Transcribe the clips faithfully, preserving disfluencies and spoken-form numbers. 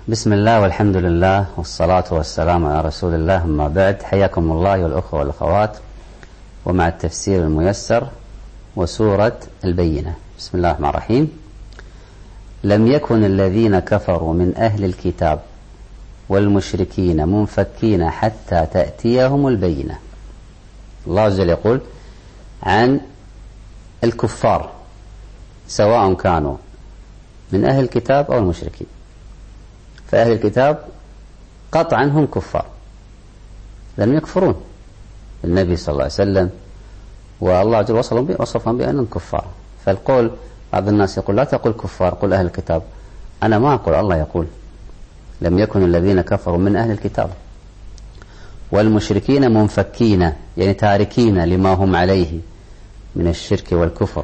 بسم الله والحمد لله والصلاة والسلام على رسول الله، أما بعد. حياكم الله والأخوة والأخوات، ومع التفسير الميسر وسورة البينة. بسم الله الرحمن الرحيم. لم يكن الذين كفروا من أهل الكتاب والمشركين منفكين حتى تأتيهم البينة. الله عز وجل يقول عن الكفار سواء كانوا من أهل الكتاب أو المشركين. فأهل الكتاب قطعا هم كفار، لم يكفرون النبي صلى الله عليه وسلم، والله عز وجل وصفهم بأنهم كفار. فالقول بعض الناس يقول لا تقول كفار، قل أهل الكتاب. أنا ما أقول، الله يقول لم يكن الذين كفروا من أهل الكتاب والمشركين منفكين، يعني تاركين لما هم عليه من الشرك والكفر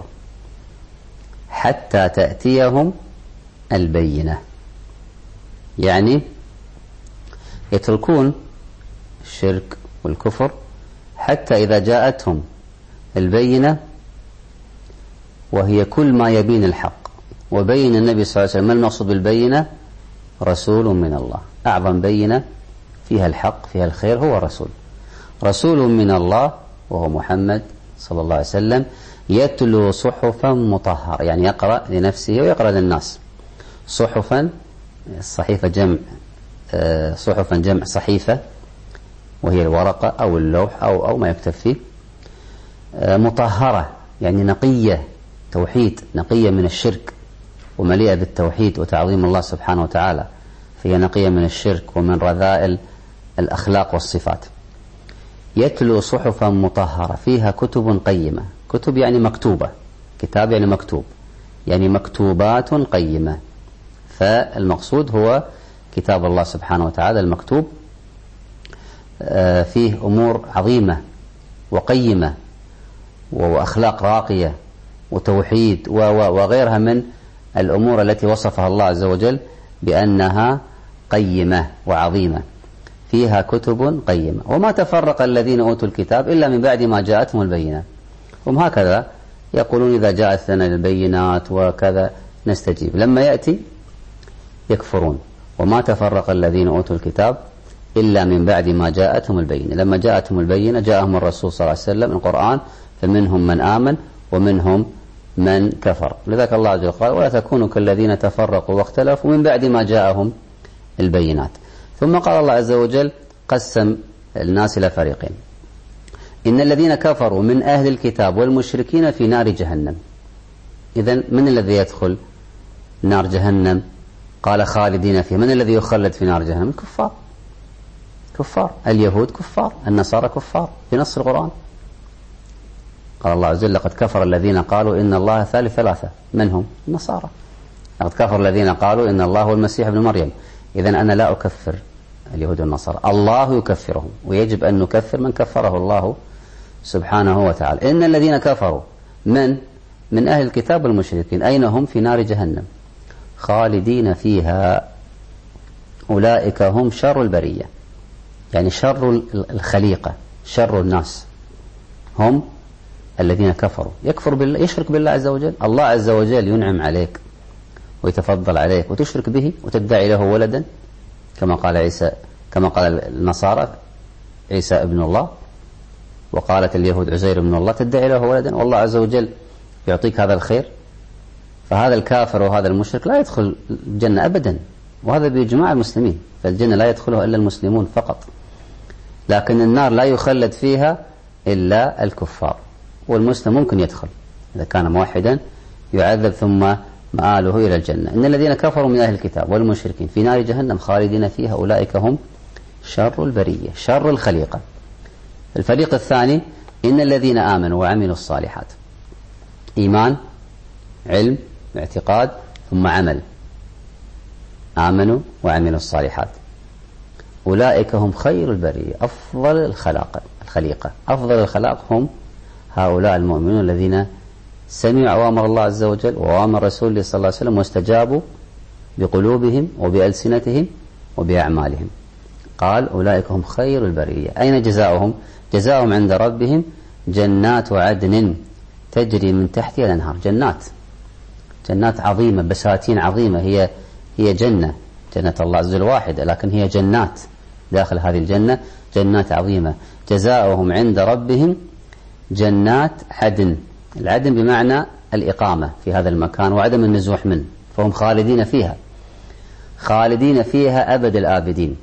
حتى تأتيهم البينة، يعني يتركون الشرك والكفر حتى إذا جاءتهم البينة، وهي كل ما يبين الحق. وبين النبي صلى الله عليه وسلم. ما المقصود بالبينة؟ رسول من الله. أعظم بينة فيها الحق فيها الخير هو رسول رسول من الله، وهو محمد صلى الله عليه وسلم، يتلو صحفا مطهرة، يعني يقرأ لنفسه ويقرأ للناس. صحفا، الصحيفة جمع صحفا جمع صحيفة، وهي الورقة أو اللوح أو أو ما يكتب فيه. مطهرة يعني نقية، توحيد، نقية من الشرك ومليئة بالتوحيد وتعظيم الله سبحانه وتعالى، فهي نقية من الشرك ومن رذائل الأخلاق والصفات. يتلو صحفا مطهرة فيها كتب قيمة. كتب يعني مكتوبة، كتاب يعني مكتوب، يعني مكتوبات قيمة. فالمقصود هو كتاب الله سبحانه وتعالى المكتوب، فيه أمور عظيمة وقيمة وأخلاق راقية وتوحيد وغيرها من الأمور التي وصفها الله عز وجل بأنها قيمة وعظيمة. فيها كتب قيمة. وما تفرق الذين أوتوا الكتاب إلا من بعد ما جاءتهم البينات. هم هكذا يقولون إذا جاءت لنا البينات وكذا نستجيب، لما يأتي يكفرون. وما تفرق الذين أوتوا الكتاب إلا من بعد ما جاءتهم البينة. لما جاءتهم البينة جاءهم الرسول صلى الله عليه وسلم القرآن، فمنهم من آمن ومنهم من كفر. لذلك الله عز وجل قال ولا تكونوا كالذين تفرقوا واختلفوا من بعد ما جاءهم البينات. ثم قال الله عز وجل قسم الناس إلى فريقين. إن الذين كفروا من أهل الكتاب والمشركين في نار جهنم. إذن من الذي يدخل نار جهنم؟ قال خالدين فيه. من الذي يخلد في نار جهنم؟ الكفار. كفار اليهود كفار، النصارى كفار في نص القرآن. قال الله عز وجل لقد كفر الذين قالوا إن الله ثالث ثلاثة. من هم؟ النصارى. لقد كفر الذين قالوا إن الله هو المسيح ابن مريم. إذن أنا لا أكفر اليهود والنصارى، الله يكفرهم، ويجب أن نكفر من كفره الله سبحانه وتعالى. إن الذين كفروا من من أهل الكتاب والمشركين أين هم؟ في نار جهنم خالدين فيها. أولئك هم شر البرية، يعني شر الخليقة، شر الناس هم الذين كفروا. يكفر بالله، يشرك بالله عز وجل. الله عز وجل ينعم عليك ويتفضل عليك وتشرك به وتدعي له ولدا، كما قال عيسى، كما قال النصارى عيسى ابن الله، وقالت اليهود عزير ابن الله، تدعي له ولدا والله عز وجل يعطيك هذا الخير. فهذا الكافر وهذا المشرك لا يدخل الجنة أبدا، وهذا بإجماع المسلمين. فالجنة لا يدخلها إلا المسلمون فقط، لكن النار لا يخلد فيها إلا الكفار. والمسلم ممكن يدخل إذا كان موحدا يعذب ثم مآله إلى الجنة. إن الذين كفروا من أهل الكتاب والمشركين في نار جهنم خالدين فيها أولئك هم شر البرية، شر الخليقة. الفريق الثاني إن الذين آمنوا وعملوا الصالحات. إيمان، علم، اعتقاد، ثم عمل. آمنوا وعملوا الصالحات أولئك هم خير البرية، أفضل الخلاق الخليقة. أفضل الخلاق هم هؤلاء المؤمنون الذين سمعوا أوامر الله عز وجل وأوامر رسوله صلى الله عليه وسلم واستجابوا بقلوبهم وبألسنتهم وبأعمالهم. قال أولئك هم خير البرية. أين جزاؤهم؟ جزاؤهم عند ربهم جنات عدن تجري من تحتها الأنهار. جنات جنات عظيمة، بساتين عظيمة، هي هي جنة جنة الله عز وجل واحدة، لكن هي جنات داخل هذه الجنة، جنات عظيمة. جزاؤهم عند ربهم جنات عدن. العدن بمعنى الإقامة في هذا المكان وعدم النزوح منه، فهم خالدين فيها، خالدين فيها أبد الآبدين.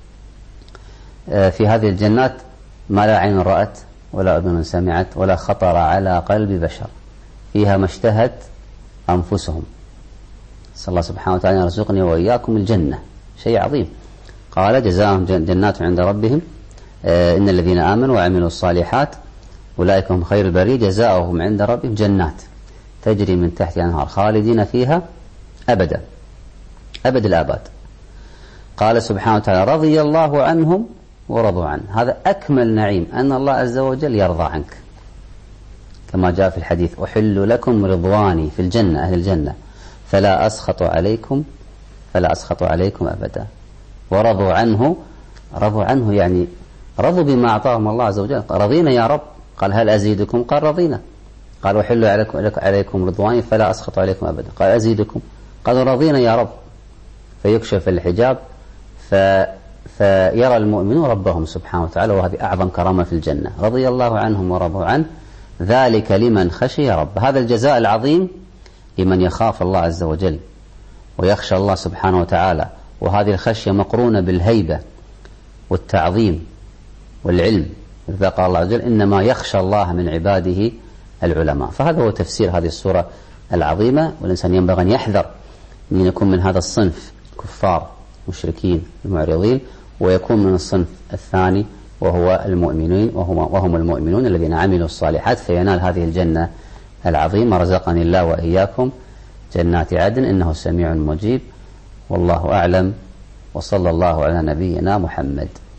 في هذه الجنات ما لا عين رأت ولا أذن سمعت ولا خطر على قلب بشر، فيها ما اشتهت أنفسهم. صلى الله سبحانه وتعالى يرزقني وإياكم الجنة، شيء عظيم. قال جزاهم جنات عند ربهم آه إن الذين آمنوا وعملوا الصالحات أولئك هم خير البرية جزاؤهم عند ربهم جنات تجري من تحت الأنهار خالدين فيها أبدا، أبد الآباد. قال سبحانه وتعالى رضي الله عنهم ورضوا عنه. هذا أكمل نعيم، أن الله عز وجل يرضى عنك، كما جاء في الحديث أحل لكم رضواني في الجنة، أهل الجنة، فلا أسخط عليكم فلا أسخط عليكم أبدا. ورضوا عنه، رضوا عنه يعني رضوا بما أعطاهم الله عز وجل. رضينا يا رب، قال هل أزيدكم؟ قال رضينا. قال أحل عليكم, عليكم رضواني فلا أسخط عليكم أبدا. قال أزيدكم؟ قالوا رضينا يا رب. فيكشف الحجاب ف... فيرى المؤمنون ربهم سبحانه وتعالى، وهذه أعظم كرامة في الجنة. رضي الله عنهم ورضوا عنه ذلك لمن خشي رب. هذا الجزاء العظيم لمن يخاف الله عز وجل ويخشى الله سبحانه وتعالى، وهذه الخشية مقرونة بالهيبة والتعظيم والعلم. إذا قال الله عز وجل إنما يخشى الله من عباده العلماء. فهذا هو تفسير هذه السورة العظيمة، والإنسان ينبغي أن يحذر من يكون من هذا الصنف كفار مشركين المعرضين، ويكون من الصنف الثاني وهو المؤمنين، وهم, وهم المؤمنون الذين عملوا الصالحات فينال هذه الجنة العظيمة. رزقني الله وإياكم جنات عدن إنه سميع مجيب. والله أعلم، وصلى الله على نبينا محمد.